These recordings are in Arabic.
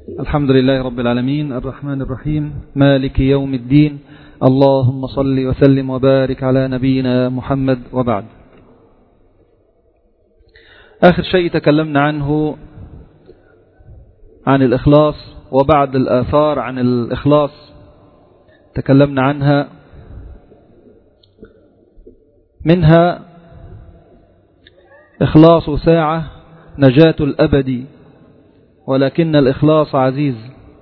الحمد لله رب العالمين الرحمن الرحيم مالك يوم الدين. اللهم صل وسلم وبارك على نبينا محمد. وبعد، آخر شيء تكلمنا عنه عن الإخلاص، وبعد الآثار عن الإخلاص تكلمنا عنها، منها إخلاص ساعة نجاة الأبد، ولكن الإخلاص عزيز.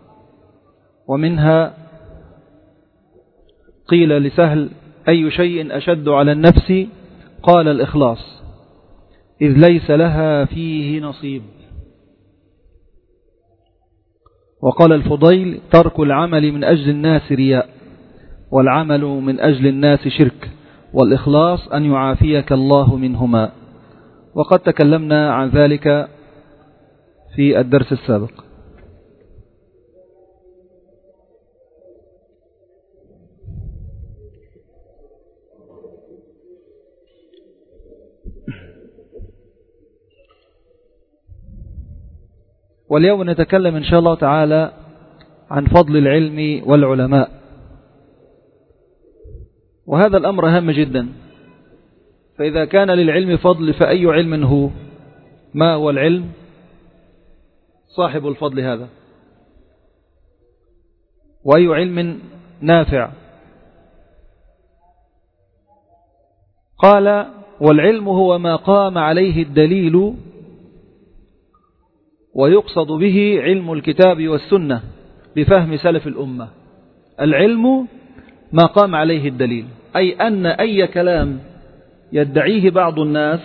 ومنها قيل لسهل: أي شيء أشد على النفس؟ قال: الإخلاص، إذ ليس لها فيه نصيب. وقال الفضيل: ترك العمل من أجل الناس رياء، والعمل من أجل الناس شرك، والإخلاص أن يعافيك الله منهما. وقد تكلمنا عن ذلك في الدرس السابق. واليوم نتكلم إن شاء الله تعالى عن فضل العلم والعلماء، وهذا الأمر هام جدا. فإذا كان للعلم فضل فأي علم هو؟ ما هو العلم؟ صاحب الفضل هذا. وأي علم نافع؟ قال: والعلم هو ما قام عليه الدليل، ويقصد به علم الكتاب والسنة بفهم سلف الأمة. العلم ما قام عليه الدليل، أي أن أي كلام يدعيه بعض الناس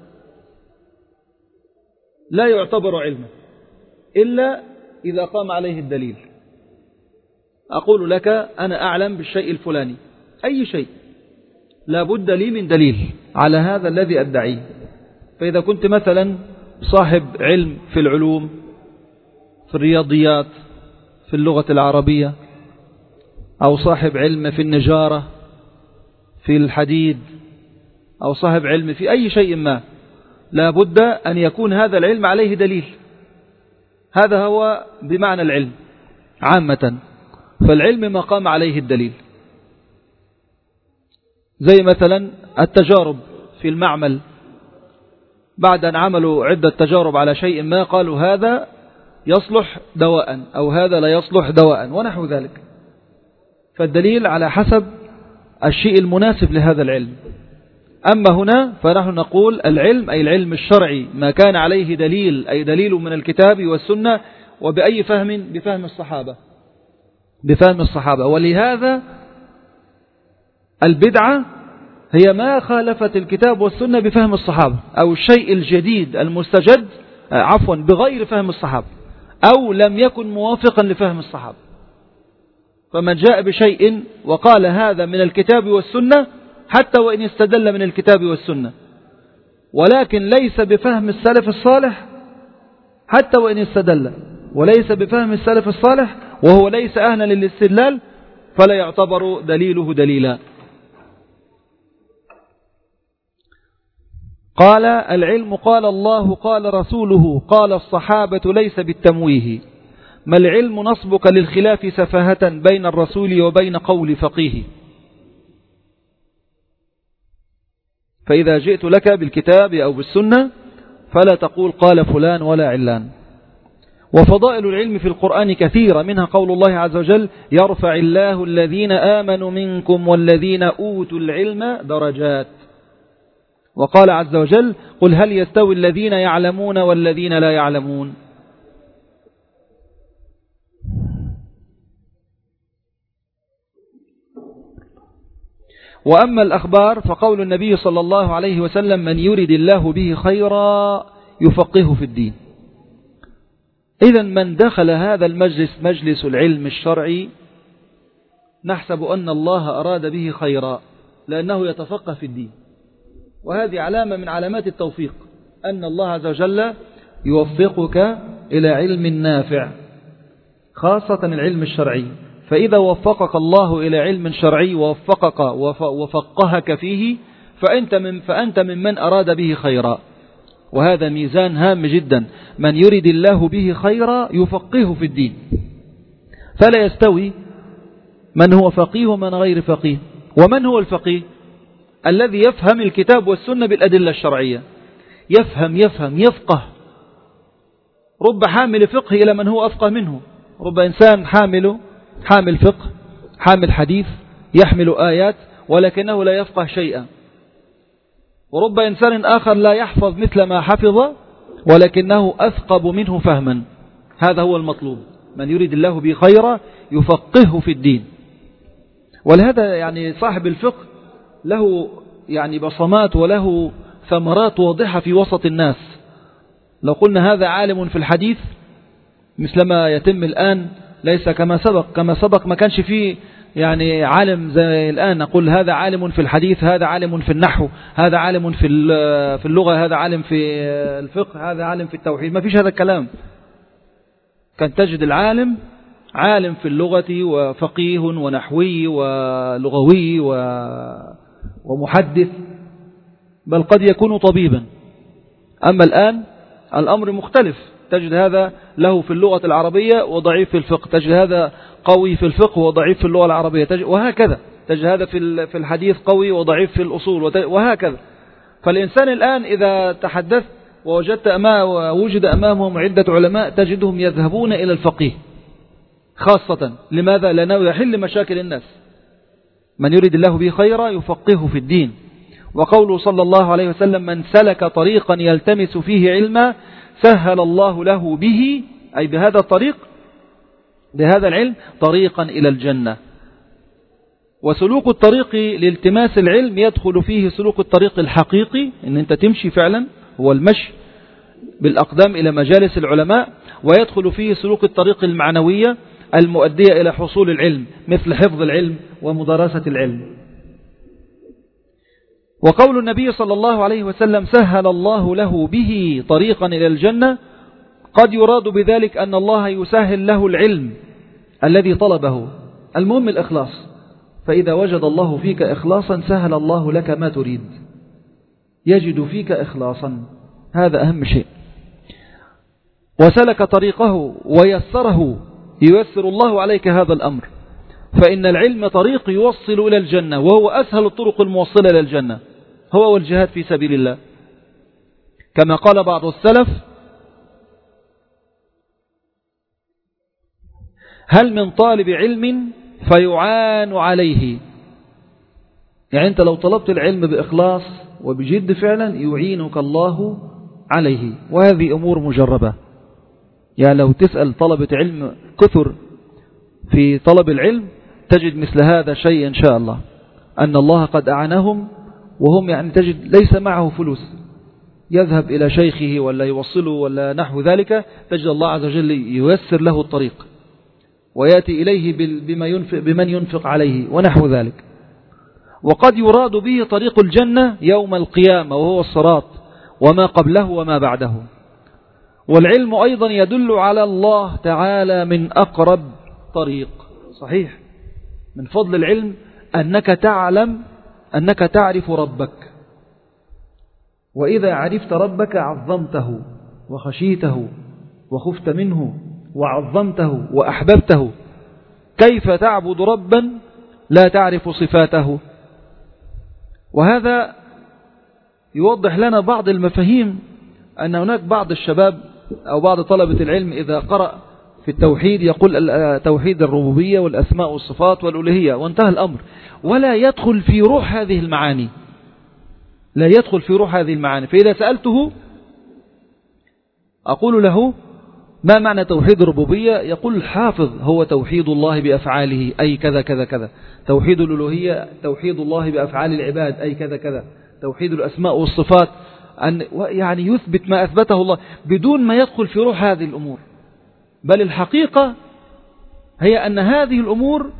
لا يعتبر علما إلا إذا قام عليه الدليل. أقول لك أنا أعلم بالشيء الفلاني، أي شيء، لا بد لي من دليل على هذا الذي أدعيه. فإذا كنت مثلا صاحب علم في العلوم، في الرياضيات، في اللغة العربية، أو صاحب علم في النجارة، في الحديد، أو صاحب علم في أي شيء ما، لا بد أن يكون هذا العلم عليه دليل. هذا هو بمعنى العلم عامة. فالعلم ما قام عليه الدليل، زي مثلا التجارب في المعمل، بعد أن عملوا عدة تجارب على شيء ما قالوا هذا يصلح دواء أو هذا لا يصلح دواء ونحو ذلك. فالدليل على حسب الشيء المناسب لهذا العلم. أما هنا فنحن نقول العلم أي العلم الشرعي، ما كان عليه دليل، أي دليل من الكتاب والسنة. وبأي فهم؟ بفهم الصحابة، بفهم الصحابة. ولهذا البدعة هي ما خالفت الكتاب والسنة بفهم الصحابة، أو الشيء الجديد المستجد بغير فهم الصحابة، أو لم يكن موافقا لفهم الصحابة. فمن جاء بشيء وقال هذا من الكتاب والسنة، حتى وإن استدل من الكتاب والسنة، ولكن ليس بفهم السلف الصالح، حتى وإن استدل وليس بفهم السلف الصالح وهو ليس أهلا للاستدلال، فلا يعتبر دليله دليلا. قال: العلم قال الله قال رسوله قال الصحابة ليس بالتمويه. ما العلم نصبك للخلاف سفاهة بين الرسول وبين قول فقيه. فإذا جئت لك بالكتاب أو بالسنة فلا تقول قال فلان ولا علان. وفضائل العلم في القرآن كثيرة، منها قول الله عز وجل: يرفع الله الذين آمنوا منكم والذين أوتوا العلم درجات. وقال عز وجل: قل هل يستوي الذين يعلمون والذين لا يعلمون. وأما الأخبار فقول النبي صلى الله عليه وسلم: من يرد الله به خيرا يفقهه في الدين. إذن من دخل هذا المجلس، مجلس العلم الشرعي، نحسب أن الله أراد به خيرا، لأنه يتفقه في الدين. وهذه علامة من علامات التوفيق، أن الله عز وجل يوفقك إلى علم نافع، خاصة العلم الشرعي. فإذا وفقك الله إلى علم شرعي ووفقك وفقهك فيه، فأنت ممن أراد به خيرا. وهذا ميزان هام جدا. من يرد الله به خيرا يفقهه في الدين. فلا يستوي من هو فقيه ومن غير فقيه. ومن هو الفقيه؟ الذي يفهم الكتاب والسنة بالأدلة الشرعية، يفهم يفقه. رب حامل فقه إلى من هو أفقه منه. رب إنسان حامل فقه، حامل حديث، يحمل آيات، ولكنه لا يفقه شيئا. ورب إنسان آخر لا يحفظ مثل ما حفظ، ولكنه أثقب منه فهما. هذا هو المطلوب. من يريد الله به خيرا يفقهه في الدين. ولهذا يعني صاحب الفقه له يعني بصمات وله ثمرات واضحة في وسط الناس. لو قلنا هذا عالم في الحديث مثلما يتم الآن، ليس كما سبق ما كانش فيه يعني عالم زي الآن نقول هذا عالم في الحديث، هذا عالم في النحو، هذا عالم في اللغة، هذا عالم في الفقه، هذا عالم في التوحيد. ما فيش هذا الكلام. كان تجد العالم عالم في اللغة وفقيه ونحوي ولغوي ومحدث، بل قد يكون طبيبا. أما الآن الأمر مختلف. تجد هذا له في اللغة العربية وضعيف في الفقه، تجد هذا قوي في الفقه وضعيف في اللغة العربية، وهكذا. تجد هذا في الحديث قوي وضعيف في الأصول، وهكذا. فالإنسان الآن إذا تحدث ووجد أمامهم عدة علماء تجدهم يذهبون إلى الفقيه خاصة. لماذا؟ لأنه يحل مشاكل الناس. من يريد الله به خيرا يفقهه في الدين. وقوله صلى الله عليه وسلم: من سلك طريقا يلتمس فيه علما سهل الله له به، أي بهذا الطريق، بهذا العلم، طريقا إلى الجنة. وسلوك الطريق لالتماس العلم يدخل فيه سلوك الطريق الحقيقي، إن أنت تمشي فعلا، هو المشي بالأقدام إلى مجالس العلماء. ويدخل فيه سلوك الطريق المعنوية المؤدية إلى حصول العلم، مثل حفظ العلم ومدارسة العلم. وقول النبي صلى الله عليه وسلم: سهل الله له به طريقا إلى الجنة، قد يراد بذلك أن الله يسهل له العلم الذي طلبه. المهم الإخلاص. فإذا وجد الله فيك إخلاصا سهل الله لك ما تريد. يجد فيك إخلاصا، هذا أهم شيء. وسلك طريقه ويسره، ييسر الله عليك هذا الأمر. فإن العلم طريق يوصل إلى الجنة، وهو أسهل الطرق الموصلة إلى الجنة، هو والجهاد في سبيل الله. كما قال بعض السلف: هل من طالب علم فيعان عليه؟ يعني أنت لو طلبت العلم بإخلاص وبجد فعلا يعينك الله عليه. وهذه أمور مجربة. يعني لو تسأل طلبة علم كثر في طلب العلم تجد مثل هذا الشيء إن شاء الله، أن الله قد أعانهم وهم يعني تجد ليس معه فلوس يذهب إلى شيخه ولا يوصله ولا نحو ذلك، تجد الله عز وجل ييسر له الطريق ويأتي إليه بمن ينفق عليه ونحو ذلك. وقد يراد به طريق الجنة يوم القيامة، وهو الصراط وما قبله وما بعده. والعلم أيضا يدل على الله تعالى من أقرب طريق. صحيح، من فضل العلم أنك تعلم أنك تعرف ربك، وإذا عرفت ربك عظمته وخشيته وخفت منه وعظمته وأحببته. كيف تعبد ربا لا تعرف صفاته؟ وهذا يوضح لنا بعض المفاهيم، أن هناك بعض الشباب أو بعض طلبة العلم إذا قرأ في التوحيد يقول توحيد الربوبية والأسماء والصفات والألوهية وانتهى الأمر، ولا يدخل في روح هذه المعاني، لا يدخل في روح هذه المعاني. فإذا سألته أقول له: ما معنى توحيد الربوبية؟ يقول حافظ: هو توحيد الله بأفعاله أي كذا كذا كذا. توحيد الألوهية توحيد الله بأفعال العباد أي كذا كذا. توحيد الأسماء والصفات يعني يثبت ما أثبته الله بدون ما يدخل في روح هذه الأمور. بل الحقيقة هي أن هذه الأمور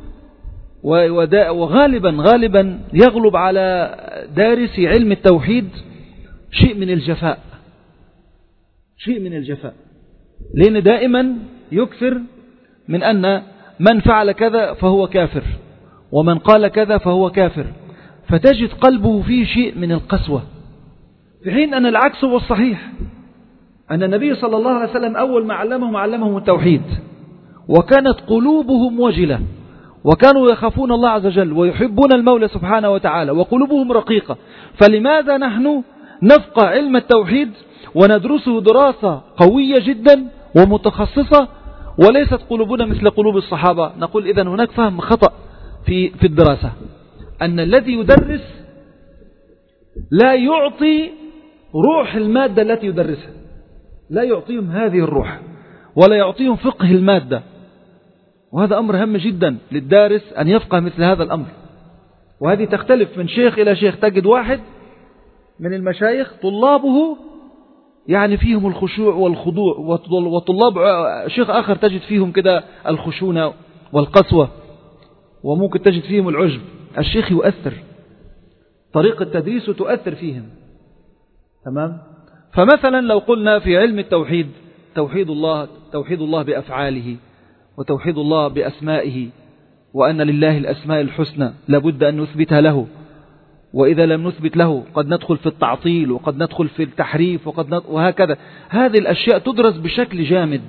وغالبا يغلب على دارس علم التوحيد شيء من الجفاء، شيء من الجفاء، لأن دائما يكثر من أن من فعل كذا فهو كافر، ومن قال كذا فهو كافر، فتجد قلبه فيه شيء من القسوة، في حين أن العكس هو الصحيح، أن النبي صلى الله عليه وسلم أول ما علمهم التوحيد، وكانت قلوبهم وجلة، وكانوا يخافون الله عز وجل ويحبون المولى سبحانه وتعالى، وقلوبهم رقيقة. فلماذا نحن نفقه علم التوحيد وندرسه دراسة قوية جدا ومتخصصة وليست قلوبنا مثل قلوب الصحابة؟ نقول إذن هناك فهم خطأ في الدراسة، أن الذي يدرس لا يعطي روح المادة التي يدرسها، لا يعطيهم هذه الروح ولا يعطيهم فقه المادة. وهذا أمر هام جدا للدارس أن يفقه مثل هذا الأمر. وهذه تختلف من شيخ إلى شيخ. تجد واحد من المشايخ طلابه يعني فيهم الخشوع والخضوع، وطلاب شيخ آخر تجد فيهم كده الخشونة والقسوة، وممكن تجد فيهم العجب. الشيخ يؤثر، طريقة تدريسه تؤثر فيهم. تمام. فمثلا لو قلنا في علم التوحيد توحيد الله بأفعاله، وتوحيد الله بأسمائه، وأن لله الأسماء الحسنى لابد أن نثبتها له، وإذا لم نثبت له قد ندخل في التعطيل وقد ندخل في التحريف وهكذا. هذه الأشياء تدرس بشكل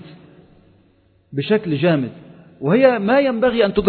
جامد، وهي ما ينبغي أن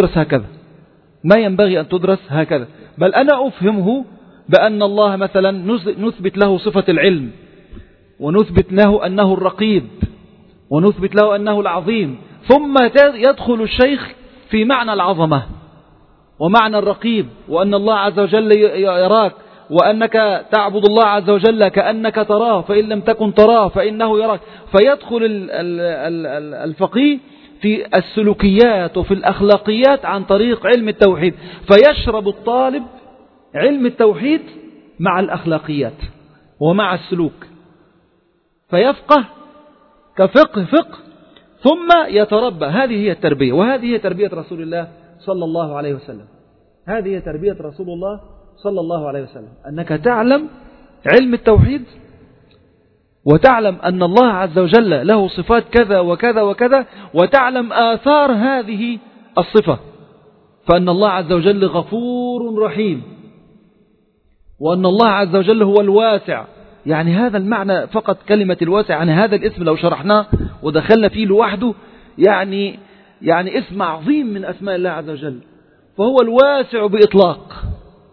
تدرس هكذا. بل أنا أفهمه بأن الله مثلا نثبت له صفة العلم، ونثبت له أنه الرقيب، ونثبت له أنه العظيم، ثم يدخل الشيخ في معنى العظمة ومعنى الرقيب، وأن الله عز وجل يراك، وأنك تعبد الله عز وجل كأنك تراه، فإن لم تكن تراه فإنه يراك. فيدخل الفقيه في السلوكيات وفي الأخلاقيات عن طريق علم التوحيد، فيشرب الطالب علم التوحيد مع الأخلاقيات ومع السلوك، فيفقه كفقه ثم يتربى. هذه هي التربية، وهذه هي تربية رسول الله صلى الله عليه وسلم. هذه هي تربية رسول الله صلى الله عليه وسلم، أنك تعلم علم التوحيد، وتعلم أن الله عز وجل له صفات كذا وكذا وكذا، وتعلم آثار هذه الصفة، فأن الله عز وجل غفور رحيم، وأن الله عز وجل هو الواسع. يعني هذا المعنى فقط، كلمة الواسع، يعني هذا الاسم لو شرحناه ودخلنا فيه لوحده يعني اسم عظيم من أسماء الله عز وجل، فهو الواسع بإطلاق.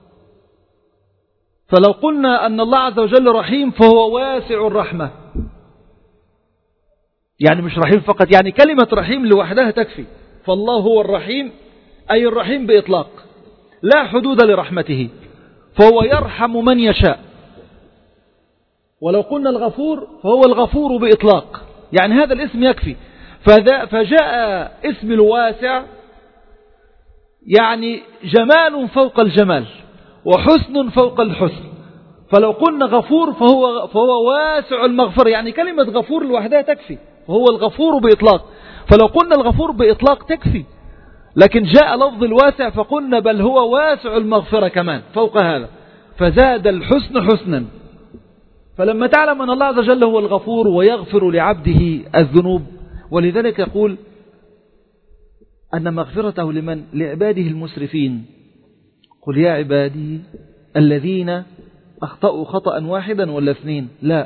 فلو قلنا أن الله عز وجل رحيم فهو واسع الرحمة، يعني مش رحيم فقط، يعني كلمة رحيم لوحدها تكفي. فالله هو الرحيم، أي الرحيم بإطلاق، لا حدود لرحمته، فهو يرحم من يشاء. ولو قلنا الغفور فهو الغفور بإطلاق، يعني هذا الاسم يكفي. فجاء اسم الواسع يعني جمال فوق الجمال وحسن فوق الحسن. فلو قلنا غفور فهو واسع المغفرة، يعني كلمة غفور لوحدها تكفي، فهو الغفور بإطلاق. فلو قلنا الغفور بإطلاق تكفي، لكن جاء لفظ الواسع فقلنا بل هو واسع المغفرة كمان فوق هذا، فزاد الحسن حسنا. فلما تعلم أن الله عز وجل هو الغفور ويغفر لعبده الذنوب، ولذلك يقول أن مغفرته لمن؟ لعباده المسرفين. قل يا عبادي الذين أخطأوا خطأ واحدا ولا اثنين، لا،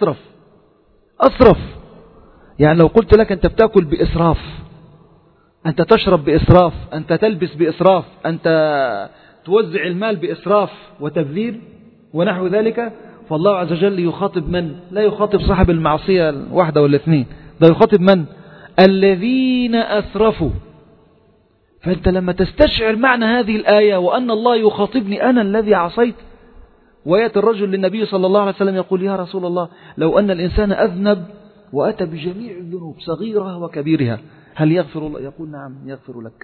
أسرف. يعني لو قلت لك أنت بتأكل بإسراف، أنت تشرب بإسراف، أنت تلبس بإسراف، أنت توزع المال بإسراف وتبذير ونحو ذلك، فالله عز وجل يخاطب من؟ لا يخاطب صاحب المعصية واحدة ولا اثنين، ده يخاطب من؟ الذين أسرفوا. فأنت لما تستشعر معنى هذه الآية وأن الله يخاطبني أنا الذي عصيت، ويأتي الرجل للنبي صلى الله عليه وسلم يقول يا رسول الله لو أن الإنسان أذنب وأتى بجميع الذنوب صغيرها وكبيرها هل يغفر الله؟ يقول نعم يغفر لك.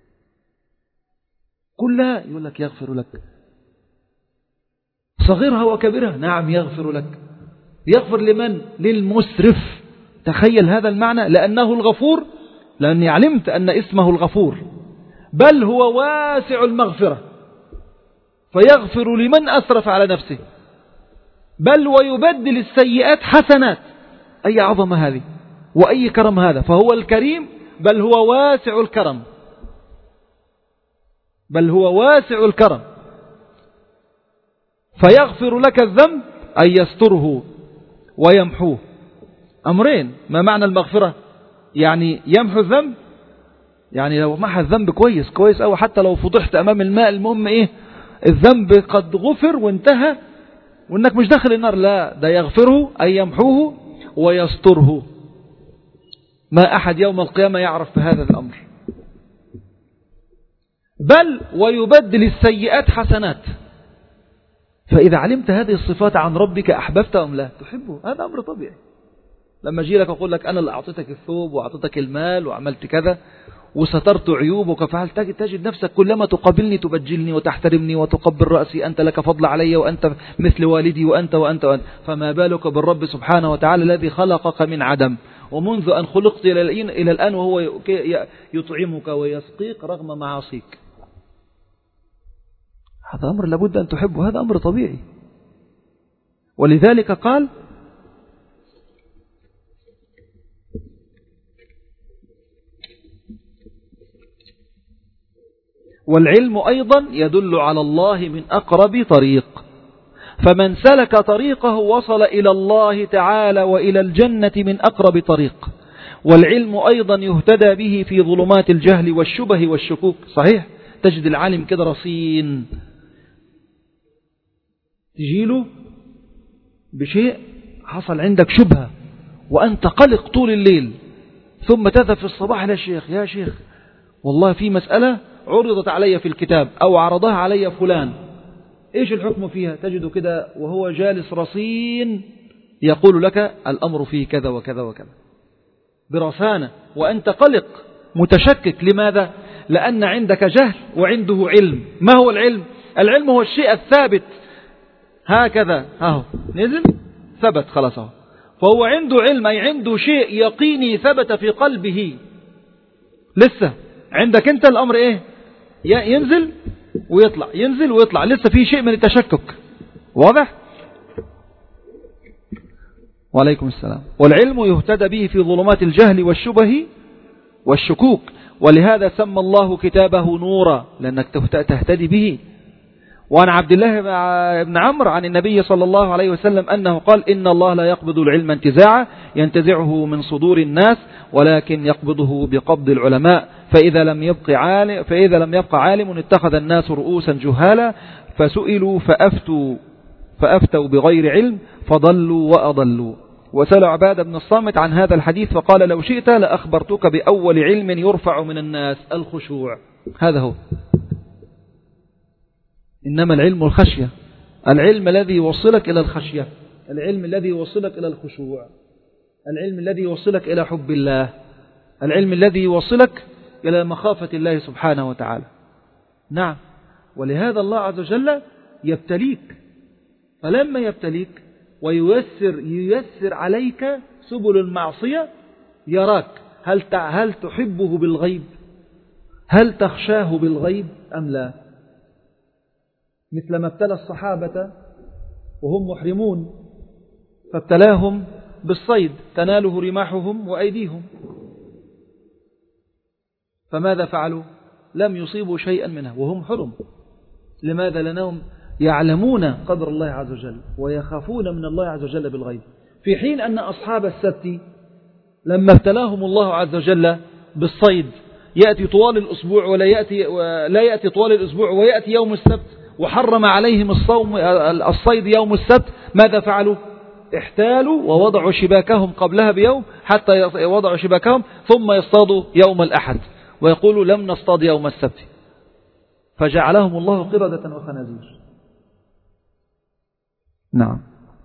قل لا، يقول لك يغفر لك. صغيرها وكبيرها، نعم يغفر لك. يغفر لمن؟ للمسرف. تخيل هذا المعنى، لأنه الغفور، لأني علمت أن اسمه الغفور، بل هو واسع المغفرة، فيغفر لمن أسرف على نفسه، بل ويبدل السيئات حسنات. أي عظمة هذه وأي كرم هذا. فهو الكريم، بل هو واسع الكرم، فيغفر لك الذنب أي يستره ويمحوه. أمرين. ما معنى المغفرة؟ يعني يمحو الذنب، يعني لو محى الذنب كويس أو حتى لو فضحت أمام الماء، المهم إيه؟ الذنب قد غفر وانتهى وإنك مش داخل النار. لا، ده يغفره أي يمحوه ويستره. ما أحد يوم القيامة يعرف بهذا الأمر. بل ويبدل السيئات حسنات. فإذا علمت هذه الصفات عن ربك أحببت أم لا تحبه. هذا أمر طبيعي. لما أجي لك أقول لك أنا اللي أعطيتك الثوب وأعطيتك المال وعملت كذا وسترت عيوبك وفعلت، تجد نفسك كلما تقابلني تبجلني وتحترمني وتقبل رأسي، أنت لك فضل علي وأنت مثل والدي وأنت وأنت وأنت. فما بالك بالرب سبحانه وتعالى الذي خلقك من عدم، ومنذ أن خلقت إلى الآن وهو يطعمك ويسقيك رغم معاصيك. هذا أمر لابد أن تحبه، هذا أمر طبيعي. ولذلك قال: والعلم أيضا يدل على الله من أقرب طريق، فمن سلك طريقه وصل إلى الله تعالى وإلى الجنة من أقرب طريق. والعلم أيضا يهتدى به في ظلمات الجهل والشبه والشكوك. صحيح، تجد العالم كده رصين، تجيله بشيء حصل عندك شبهة وأنت قلق طول الليل، ثم تذهب في الصباح إلى الشيخ: يا شيخ والله في مسألة عرضت علي في الكتاب أو عرضها علي فلان، إيش الحكم فيها؟ تجد كده وهو جالس رصين يقول لك الأمر فيه كذا وكذا وكذا برصانة، وأنت قلق متشكك. لماذا؟ لأن عندك جهل وعنده علم. ما هو العلم؟ العلم هو الشيء الثابت، هكذا اهو نزل ثبت خلاص اهو. فهو عنده علم، أي عنده شيء يقيني ثبت في قلبه. لسه عندك انت الأمر ايه؟ ينزل ويطلع، ينزل ويطلع، لسه في شيء من التشكك. واضح؟ وعليكم السلام. والعلم يهتدى به في ظلمات الجهل والشبه والشكوك، ولهذا سمى الله كتابه نورا، لأنك تهتدي به. وعن عبد الله بن عمرو عن النبي صلى الله عليه وسلم أنه قال: إن الله لا يقبض العلم انتزاعا ينتزعه من صدور الناس، ولكن يقبضه بقبض العلماء. فإذا لم يبقى عالم اتخذ الناس رؤوسا جهالا فسئلوا فأفتوا بغير علم فضلوا وأضلوا. وسأل عبادة بن الصامت عن هذا الحديث فقال: لو شئت لأخبرتك بأول علم يرفع من الناس: الخشوع. هذا هو. إنما العلم الخشية، العلم الذي يوصلك إلى الخشية، العلم الذي يوصلك إلى الخشوع، العلم الذي يوصلك إلى حب الله، العلم الذي يوصلك إلى مخافة الله سبحانه وتعالى. نعم. ولهذا الله عز وجل يبتليك، فلما يبتليك وييسر عليك سبل المعصية يراك هل تحبه بالغيب، هل تخشاه بالغيب أم لا. مثل ما ابتلى الصحابة وهم محرمون، فابتلاهم بالصيد تناله رماحهم وأيديهم، فماذا فعلوا؟ لم يصيبوا شيئا منه وهم حرم. لماذا؟ لأنهم يعلمون قدر الله عز وجل ويخافون من الله عز وجل بالغيب. في حين أن أصحاب السبت لما ابتلاهم الله عز وجل بالصيد يأتي طوال الأسبوع لا يأتي طوال الأسبوع ويأتي يوم السبت وحرم عليهم الصيد يوم السبت، ماذا فعلوا؟ احتالوا ووضعوا شباكهم قبلها بيوم حتى وضعوا شباكهم ثم يصطادوا يوم الأحد ويقولوا لم نصطاد يوم السبت، فجعلهم الله قردة وخنازير. نعم.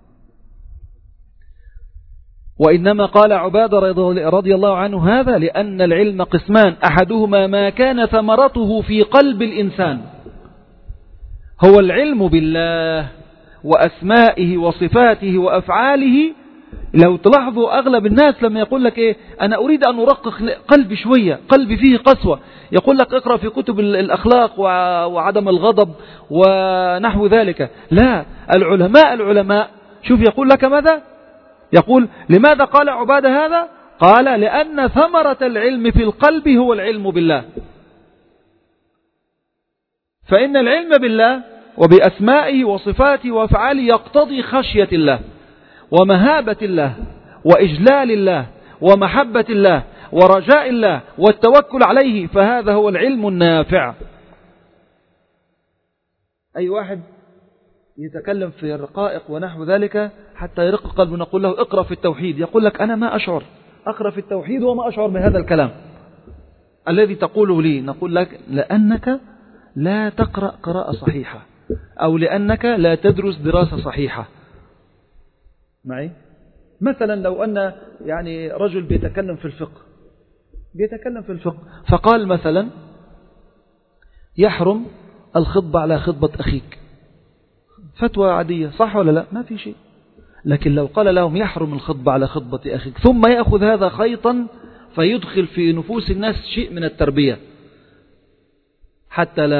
وإنما قال عبادة رضي الله عنه هذا لأن العلم قسمان: أحدهما ما كان ثمرته في قلب الإنسان، هو العلم بالله وأسمائه وصفاته وأفعاله. لو تلاحظوا أغلب الناس لما يقول لك إيه أنا أريد أن أرقق قلبي شوية، قلبي فيه قسوة، يقول لك اقرأ في كتب الأخلاق وعدم الغضب ونحو ذلك. لا، العلماء شوف يقول لك ماذا؟ يقول: لماذا قال عبادة هذا؟ قال: لأن ثمرة العلم في القلب هو العلم بالله. فإن العلم بالله وبأسمائه وصفاته وأفعاله يقتضي خشية الله ومهابة الله وإجلال الله ومحبة الله ورجاء الله والتوكل عليه، فهذا هو العلم النافع. أي واحد يتكلم في الرقائق ونحو ذلك حتى يرق قلبه، نقول له اقرأ في التوحيد، يقول لك أنا ما أشعر، أقرأ في التوحيد وما أشعر بهذا الكلام الذي تقوله لي. نقول لك لأنك لا تقرأ قراءة صحيحة، أو لأنك لا تدرس دراسة صحيحة معي. مثلا لو أن يعني رجل بيتكلم في الفقه فقال مثلا يحرم الخطبة على خطبة أخيك، فتوى عادية صح ولا لا؟ ما في شيء. لكن لو قال لهم يحرم الخطبة على خطبة أخيك، ثم يأخذ هذا خيطا فيدخل في نفوس الناس شيء من التربية حتى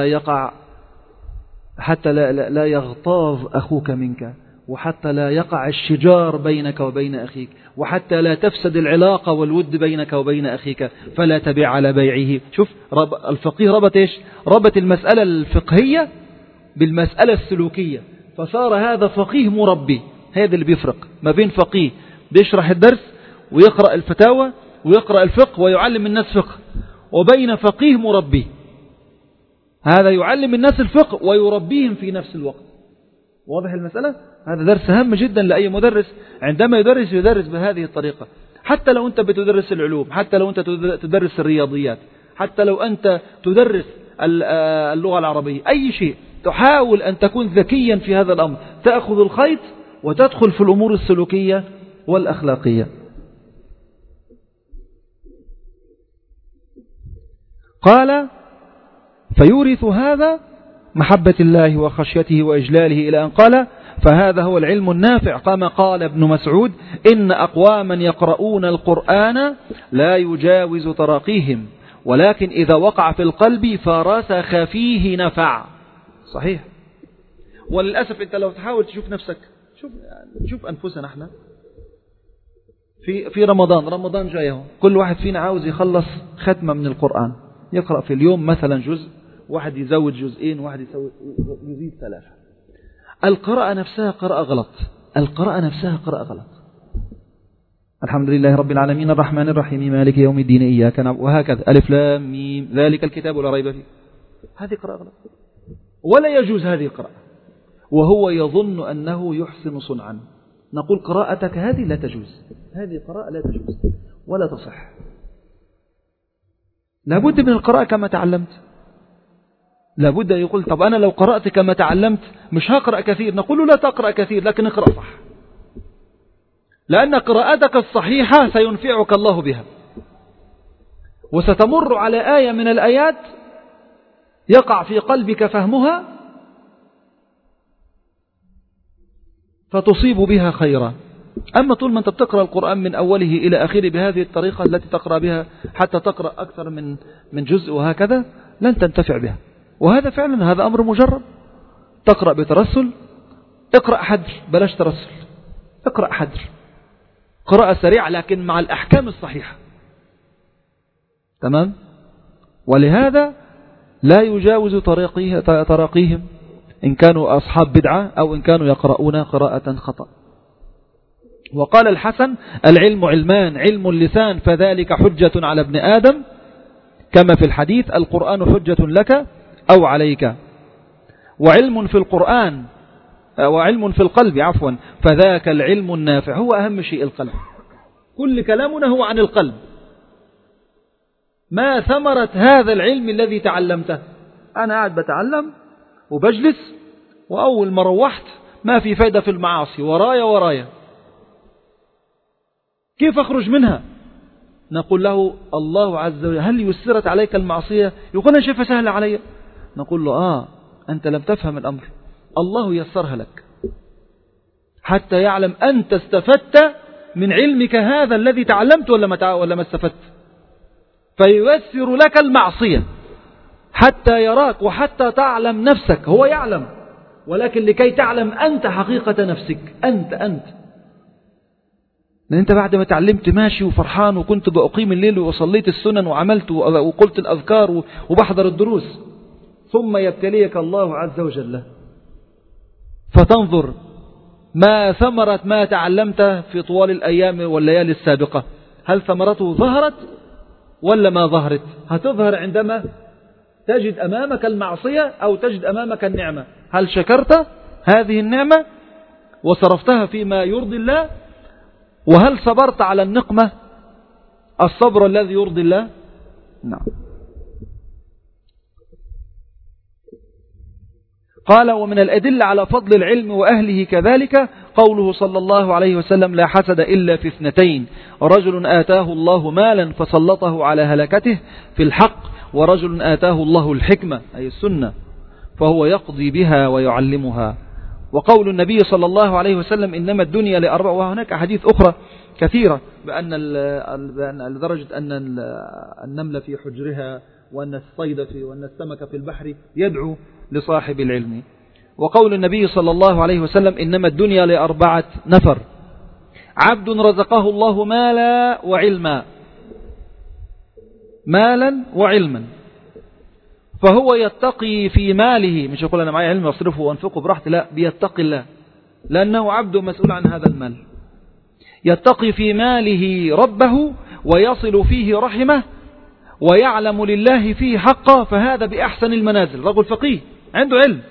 لا يغتاظ أخوك منك، وحتى لا يقع الشجار بينك وبين أخيك، وحتى لا تفسد العلاقة والود بينك وبين أخيك، فلا تبيع على بيعه. شوف الفقيه ربط إيش؟ ربط المسألة الفقهية بالمسألة السلوكية، فصار هذا فقيه مربي. هذا اللي بيفرق ما بين فقيه بيشرح الدرس ويقرأ الفتاوى ويقرأ الفقه ويعلم الناس فقه، وبين فقيه مربي، هذا يعلم الناس الفقه ويربيهم في نفس الوقت. واضح المسألة؟ هذا درس هام جدا لأي مدرس، عندما يدرس بهذه الطريقة. حتى لو أنت بتدرس العلوم، حتى لو أنت تدرس الرياضيات، حتى لو أنت تدرس اللغة العربية، أي شيء، تحاول أن تكون ذكيا في هذا الأمر، تأخذ الخيط وتدخل في الأمور السلوكية والأخلاقية. قال فيورث هذا محبة الله وخشيته وإجلاله، إلى أن قال فهذا هو العلم النافع. كما قال ابن مسعود إن أقواما يقرؤون القرآن لا يجاوز تراقيهم، ولكن إذا وقع في القلب فرسخ فيه نفع. صحيح. وللأسف أنت لو تحاول تشوف نفسك، شوف أنفسنا احنا في رمضان جايه، كل واحد فينا عاوز يخلص ختمة من القرآن، يقرأ في اليوم مثلا جزء، واحد يزود جزئين، واحد يزيد 3. القراءة نفسها قراءة غلط. الحمد لله رب العالمين الرحمن الرحيم مالك يوم الدين إياك نعبد وهكذا ألف لام ميم ذلك الكتاب لا ريب فيه. هذه قراءة غلط، ولا يجوز هذه القراءة، وهو يظن أنه يحسن صنعا. نقول قراءتك هذه لا تجوز، هذه قراءة لا تجوز ولا تصح. لابد من القراءة كما تعلمت. لابد يقول طب أنا لو قرأت كما تعلمت مش هقرأ كثير، نقول له لا تقرأ كثير لكن اقرأ صح، لأن قراءتك الصحيحة سينفعك الله بها، وستمر على آية من الآيات يقع في قلبك فهمها فتصيب بها خيرا. أما طول ما أنت بتقرأ القرآن من أوله إلى آخره بهذه الطريقة التي تقرأ بها حتى تقرأ أكثر من جزء وهكذا، لن تنتفع بها. وهذا فعلا هذا أمر مجرب. تقرأ بترسل، اقرأ حدر، بلاش ترسل، اقرأ حدر، قراءة سريعة لكن مع الأحكام الصحيحة. تمام؟ ولهذا لا يجاوز تراقيهم إن كانوا أصحاب بدعة أو إن كانوا يقرؤون قراءة خطأ. وقال الحسن العلم علمان، علم اللسان فذلك حجة على ابن آدم، كما في الحديث القرآن حجة لك أو عليك. وعلم في القرآن وعلم في القلب فذاك العلم النافع. هو أهم شيء القلب، كل كلامنا هو عن القلب. ما ثمرة هذا العلم الذي تعلمته؟ أنا قاعد بتعلم وبجلس، وأول ما روحت ما في فايدة في المعاصي، ورايا كيف أخرج منها؟ نقول له الله عز وجل هل يسرت عليك المعصية؟ يقول أنا شايفها سهلة علي. نقول له أنت لم تفهم الأمر، الله يسرها لك حتى يعلم أنت استفدت من علمك هذا الذي تعلمت ولا ما استفدت، فييسر لك المعصية حتى يراك وحتى تعلم نفسك. هو يعلم، ولكن لكي تعلم أنت حقيقة نفسك. أنت لأن أنت بعد ما تعلمت ماشي وفرحان، وكنت بأقيم الليل وصليت السنن وعملت وقلت الأذكار وبحضر الدروس، ثم يبتليك الله عز وجل فتنظر ما ثمرة ما تعلمته في طوال الأيام والليالي السابقة، هل ثمرته ظهرت ولا ما ظهرت؟ هتظهر عندما تجد أمامك المعصية أو تجد أمامك النعمة. هل شكرت هذه النعمة وصرفتها فيما يرضي الله؟ وهل صبرت على النقمة الصبر الذي يرضي الله؟ نعم. قال: ومن الأدلة على فضل العلم وأهله كذلك قوله صلى الله عليه وسلم: لا حسد إلا في اثنتين، رجل آتاه الله مالا فسلطه على هلكته في الحق، ورجل آتاه الله الحكمة أي السنة فهو يقضي بها ويعلمها. وقول النبي صلى الله عليه وسلم: إنما الدنيا لأربع. وهناك أحاديث أخرى كثيرة لدرجة أن النمل في حجرها، وأن الصيد وأن السمك في البحر يدعو لصاحب العلم. وقول النبي صلى الله عليه وسلم: إنما الدنيا لأربعة نفر: عبد رزقه الله مالا وعلما، مالا وعلما، فهو يتقي في ماله، مش يقول أنا معي علم أصرفه وأنفقه براحتي، لا، بيتقي الله لأنه عبد مسؤول عن هذا المال. يتقي في ماله ربه ويصل فيه رحمه ويعلم لله فيه حقا، فهذا بأحسن المنازل. رجل فقيه عنده علم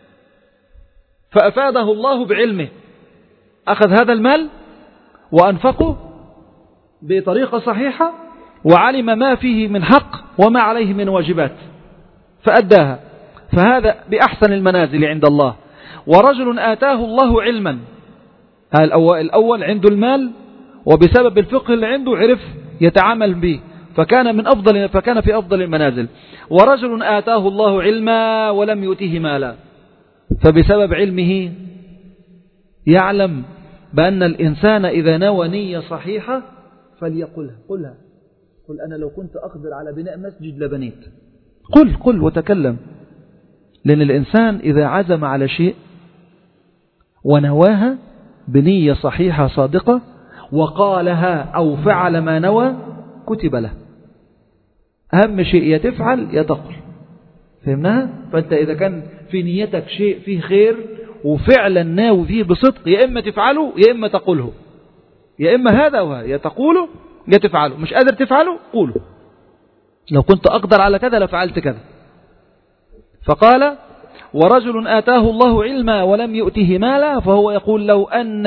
فأفاده الله بعلمه، أخذ هذا المال وأنفقه بطريقة صحيحة وعلم ما فيه من حق وما عليه من واجبات فأداها، فهذا بأحسن المنازل عند الله. ورجل آتاه الله علما، الأول عنده المال وبسبب الفقه اللي عنده عرف يتعامل به فكان في أفضل المنازل. ورجل آتاه الله علما ولم يؤته مالا، فبسبب علمه يعلم بأن الإنسان إذا نوى نية صحيحة فليقلها، قل أنا لو كنت أقدر على بناء مسجد لبنيت. قل وتكلم، لأن الإنسان إذا عزم على شيء ونواها بنية صحيحة صادقة وقالها أو فعل ما نوى كتب له. أهم شيء يتفعل يتقل، فهمناها؟ فأنت إذا كان في نيتك شيء فيه خير وفعلا ناوي فيه بصدق، يا إما تفعله يا إما تقوله، يا إما هذا وهذا، يا تقوله يا تفعله. مش قادر تفعله قوله، لو كنت أقدر على كذا لفعلت كذا. فقال: ورجل آتاه الله علما ولم يؤته مالا، فهو يقول: لو أن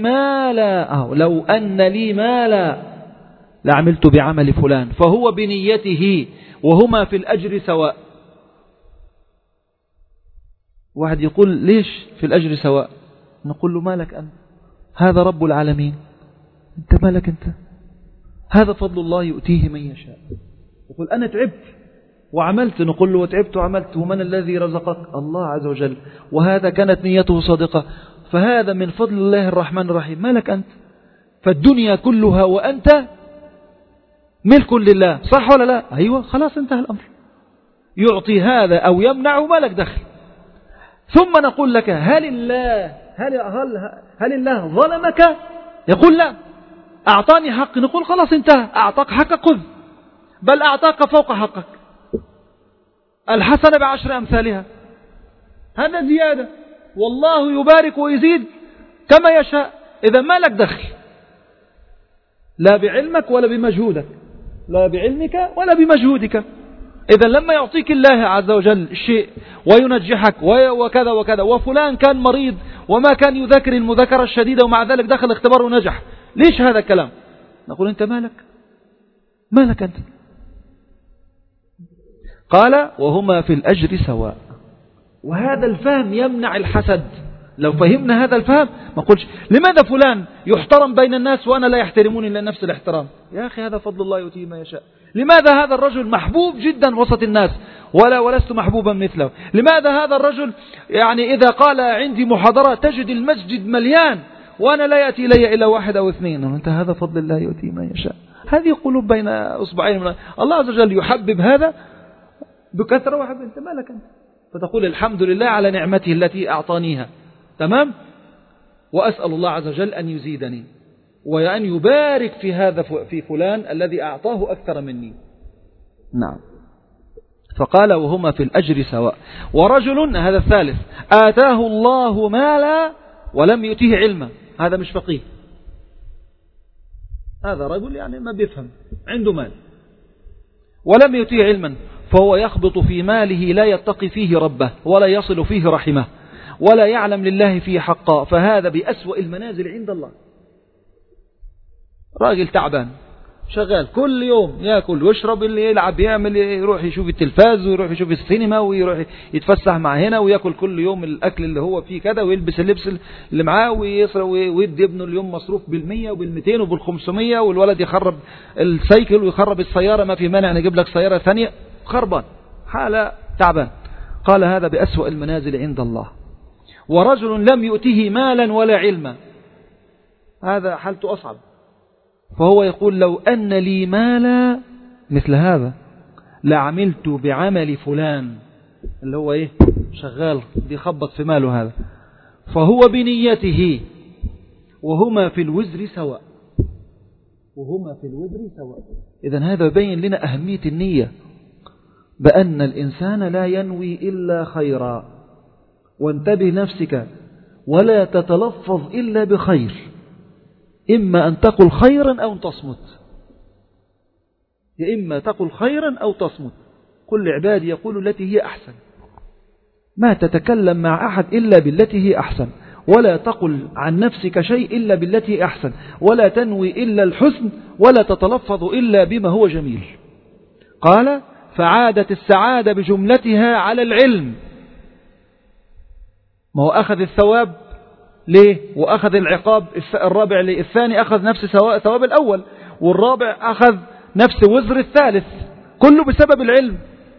لي مالا لعملت بعمل فلان، فهو بنيته وهما في الأجر سواء. واحد يقول: ليش في الأجر سواء؟ نقول له: مالك أنت؟ هذا رب العالمين، أنت مالك أنت؟ هذا فضل الله يؤتيه من يشاء. يقول: أنا تعبت وعملت، نقول له: وتعبت وعملت، ومن الذي رزقك؟ الله عز وجل، وهذا كانت نيته صادقة، فهذا من فضل الله الرحمن الرحيم. مالك أنت؟ فالدنيا كلها وأنت ملك لله، صح ولا لا؟ أيوة، خلاص انتهى الأمر. يعطي هذا أو يمنع وما لك دخل. ثم نقول لك: هل الله ظلمك؟ يقول: لا. أعطاني حق؟ نقول: خلاص انتهى، أعطاك حقك خذ، بل أعطاك فوق حقك، الحسنة ب10 أمثالها، هذا زيادة، والله يبارك ويزيد كما يشاء. إذا ما لك دخل، لا بعلمك ولا بمجهودك، لا بعلمك ولا بمجهودك. إذا لما يعطيك الله عز وجل الشيء وينجحك وكذا وكذا، وفلان كان مريض وما كان يذاكر المذاكرة الشديدة ومع ذلك دخل اختبار ونجح، ليش هذا الكلام؟ نقول: أنت مالك أنت؟ قال: وهما في الأجر سواء. وهذا الفهم يمنع الحسد. لو فهمنا هذا الفهم ما قلش: لماذا فلان يحترم بين الناس وأنا لا يحترموني إلا نفس الاحترام؟ يا أخي، هذا فضل الله يؤتيه ما يشاء. لماذا هذا الرجل محبوب جدا وسط الناس ولست محبوبا مثله؟ لماذا هذا الرجل إذا قال عندي محاضرة تجد المسجد مليان وأنا لا يأتي إلي إلا 1 أو 2؟ أنت هذا فضل الله يؤتيه ما يشاء. هذه قلوب بين أصبعين من الله عز وجل، يحبب هذا بكثرة وحب. أنت مالك أنت؟ فتقول: الحمد لله على نعمته التي أعطانيها، تمام، وأسأل الله عز وجل أن يزيدني وأن يبارك في هذا في فلان الذي أعطاه أكثر مني. نعم. فقال وهما في الأجر سواء. ورجل، هذا الثالث، آتاه الله مالا ولم يؤتيه علما، هذا مش فقيه، هذا رجل يعني ما بيفهم، عنده مال ولم يؤتيه علما، فهو يخبط في ماله لا يتقي فيه ربه ولا يصل فيه رحمه ولا يعلم لله فيه حقا، فهذا بأسوأ المنازل عند الله. راجل تعبان شغال كل يوم يأكل ويشرب، اللي يلعب يعمل، يروح يشوف التلفاز ويروح يشوف السينما ويروح يتفسح مع هنا ويأكل كل يوم الأكل اللي هو فيه كذا ويلبس اللبس اللي معاه ويصرف ويدي ابنه اليوم مصروف بال100 وبال200 وبال500، والولد يخرب السيكل ويخرب السيارة، ما في مانع نجيب لك سيارة ثانية، خربان، حالة تعبان. قال هذا بأسوأ المنازل عند الله. ورجل لم يؤته مالا ولا علما، هذا حالته أصعب، فهو يقول لو أن لي مالا مثل هذا لعملت بعمل فلان، اللي هو إيه؟ شغال بيخبط في ماله هذا، فهو بنيته وهما في الوزر سواء، وهما في الوزر سواء. إذن هذا يبين لنا أهمية النية، بأن الإنسان لا ينوي إلا خيرا. وانتبه نفسك ولا تتلفظ إلا بخير، إما أن تقل خيرا أو تصمت، يا إما تقل خيرا أو تصمت. قل لعبادي يقولوا التي هي أحسن، ما تتكلم مع أحد إلا بالتي هي أحسن، ولا تقل عن نفسك شيء إلا بالتي هي أحسن، ولا تنوي إلا الحسن، ولا تتلفظ إلا بما هو جميل. قال فعادت السعادة بجملتها على العلم، ما هو أخذ الثواب ليه وأخذ العقاب الرابع ليه؟ الثاني أخذ نفس ثواب الأول، والرابع أخذ نفس وزر الثالث، كله بسبب العلم.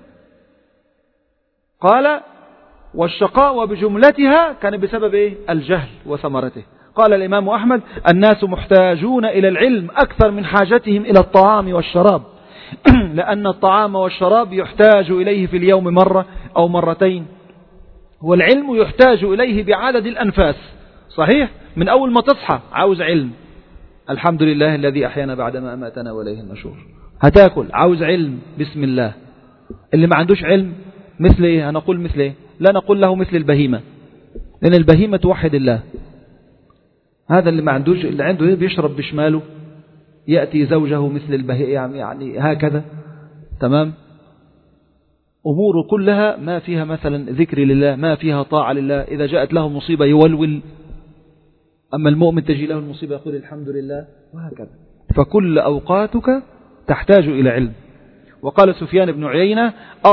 قال والشقاء بجملتها كان بسبب إيه؟ الجهل وثمرته. قال الإمام أحمد الناس محتاجون إلى العلم أكثر من حاجتهم إلى الطعام والشراب، لأن الطعام والشراب يحتاج إليه في اليوم مرة أو مرتين، والعلم يحتاج إليه بعدد الأنفاس. صحيح، من أول ما تصحى عاوز علم، الحمد لله الذي أحيانا بعدما أماتنا وإليه النشور. هتاكل عاوز علم، بسم الله. اللي ما عندوش علم مثل إيه؟ هنقول مثل إيه؟ لا نقول له مثل البهيمة، لأن البهيمة توحد الله. هذا اللي ما عندوش، اللي عنده إيه؟ بيشرب بشماله، يأتي زوجه مثل البهيمة، يعني هكذا، تمام. أمور كلها ما فيها مثلا ذكر لله، ما فيها طاعة لله. إذا جاءت له مصيبة يولول، أما المؤمن تجي له المصيبة يقول الحمد لله، وهكذا. فكل أوقاتك تحتاج إلى علم. وقال سفيان بن عيينة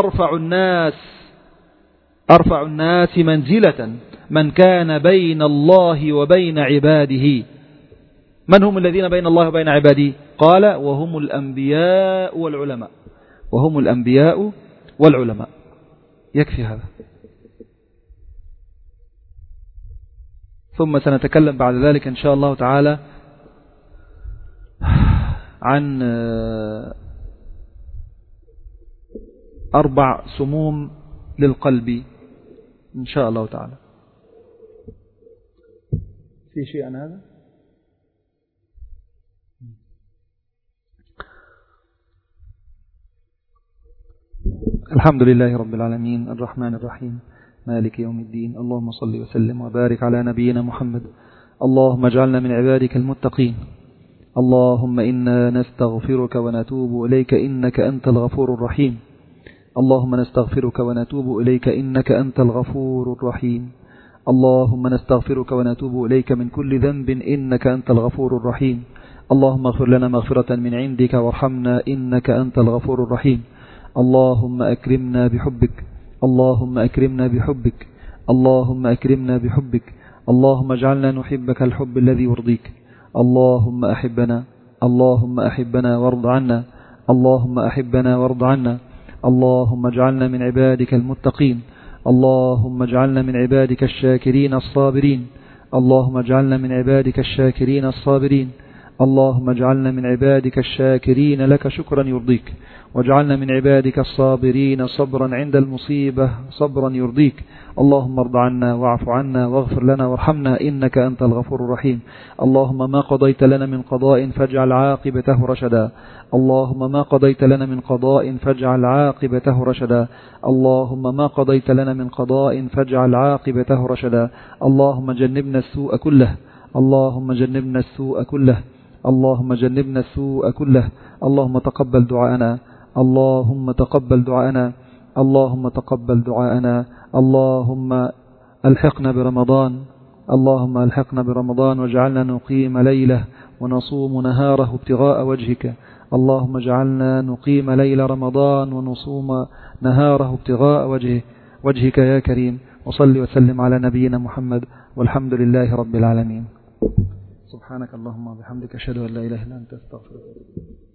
أرفع الناس منزلة من كان بين الله وبين عباده. من هم الذين بين الله وبين عباده؟ قال وهم الأنبياء والعلماء، وهم الأنبياء والعلماء. يكفي هذا. ثم سنتكلم بعد ذلك إن شاء الله تعالى عن 4 سموم للقلب إن شاء الله تعالى. في شيء عن هذا؟ الحمد لله رب العالمين الرحمن الرحيم مالك يوم الدين. اللهم صل وسلم وبارك على نبينا محمد. اللهم اجعلنا من عبادك المتقين. اللهم إنا نستغفرك ونتوب إليك إنك أنت الغفور الرحيم. اللهم نستغفرك ونتوب إليك إنك أنت الغفور الرحيم. اللهم نستغفرك ونتوب إليك من كل ذنب إنك أنت الغفور الرحيم. اللهم اغفر لنا مغفرة من عندك وارحمنا إنك أنت الغفور الرحيم. اللهم أكرمنا بحبك، اللهم أكرمنا بحبك، اللهم أكرمنا بحبك. اللهم اجعلنا نحبك الحب الذي يرضيك. اللهم أحبنا، اللهم أحبنا وارض عنا، اللهم أحبنا وارض عنا. اللهم اجعلنا من عبادك المتقين. اللهم اجعلنا من عبادك الشاكرين الصابرين. اللهم اجعلنا من عبادك الشاكرين الصابرين. اللهم اجعلنا من عبادك الشاكرين لك شكرا يرضيك، واجعلنا من عبادك الصابرين صبرا عند المصيبة صبرا يرضيك. اللهم ارض عنا واعف عنا واغفر لنا وارحمنا إنك أنت الغفور الرحيم. اللهم ما قضيت لنا من قضاء فاجعل عاقبته رشدا. اللهم ما قضيت لنا من قضاء فاجعل عاقبته رشدا. اللهم ما قضيت لنا من قضاء فاجعل عاقبته رشدا. اللهم جنبنا السوء كله، اللهم جنبنا السوء كله، اللهم جنبنا السوء كله. اللهم تقبل دعاءنا، اللهم تقبل دعاءنا، اللهم تقبل دعاءنا. اللهم الحقنا برمضان، اللهم الحقنا برمضان واجعلنا نقيم ليله ونصوم نهاره ابتغاء وجهك. اللهم اجعلنا نقيم ليل رمضان ونصوم نهاره ابتغاء وجهك يا كريم. وصل وسلم على نبينا محمد والحمد لله رب العالمين. سبحانك اللهم وبحمدك أشهد أن لا إله إلا أنت أستغفرك.